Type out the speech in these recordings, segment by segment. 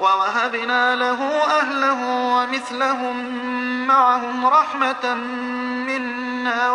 ووهبنا له أهله ومثلهم معهم رحمة منا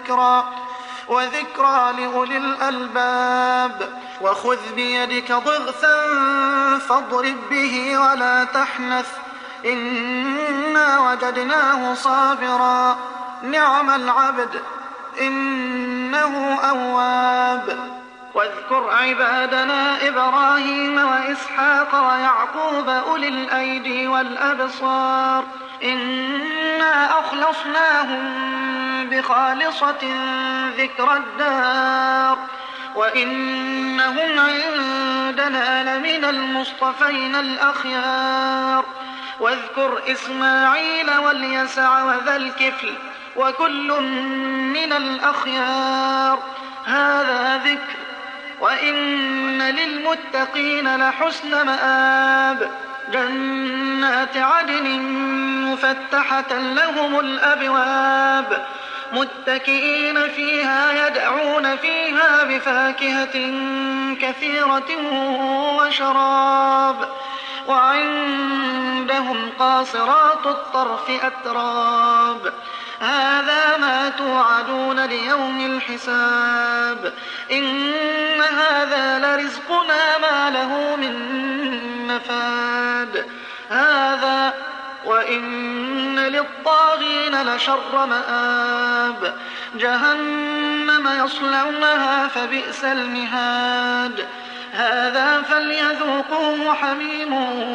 وذكرى لأولي الألباب. وخذ بيدك ضغثا فاضرب به ولا تحنث إنا وجدناه صابرا نعم العبد إنه أواب. واذكر عبادنا إبراهيم وإسحاق ويعقوب أولي الأيدي والأبصار إنا أخلصناهم بخالصة ذكر الدار وإنهم عندنا لمن المصطفين الأخيار. واذكر إسماعيل واليسع وذا الكفل وكل من الأخيار هذا ذكر وإن للمتقين لحسن مآب. جنات عدن مفتحة لهم الأبواب متكئين فيها يدعون فيها بفاكهة كثيرة وشراب وعندهم قاصرات الطرف أتراب هذا ما توعدون ليوم الحساب إن هذا لرزقنا ما له من نفاد هذا وإن للطاغين لشر مآب جهنم يصلونها فبئس المهاد هذا فليذوقوه حميم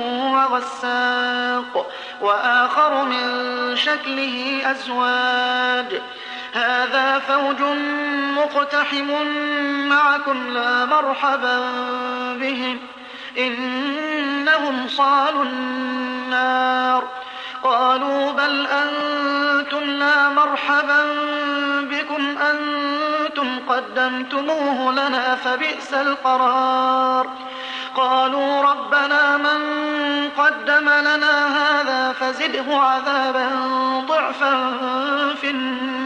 وغساق وآخر من شكله أزواج هذا فوج مقتحم معكم لا مرحبا بهم إنهم صالوا النار قالوا بل أنتم لا مرحبا بكم أنتم قدمتموه لنا فبئس القرار قالوا ربنا من قدم لنا هذا فزده عذابا ضعفا في النار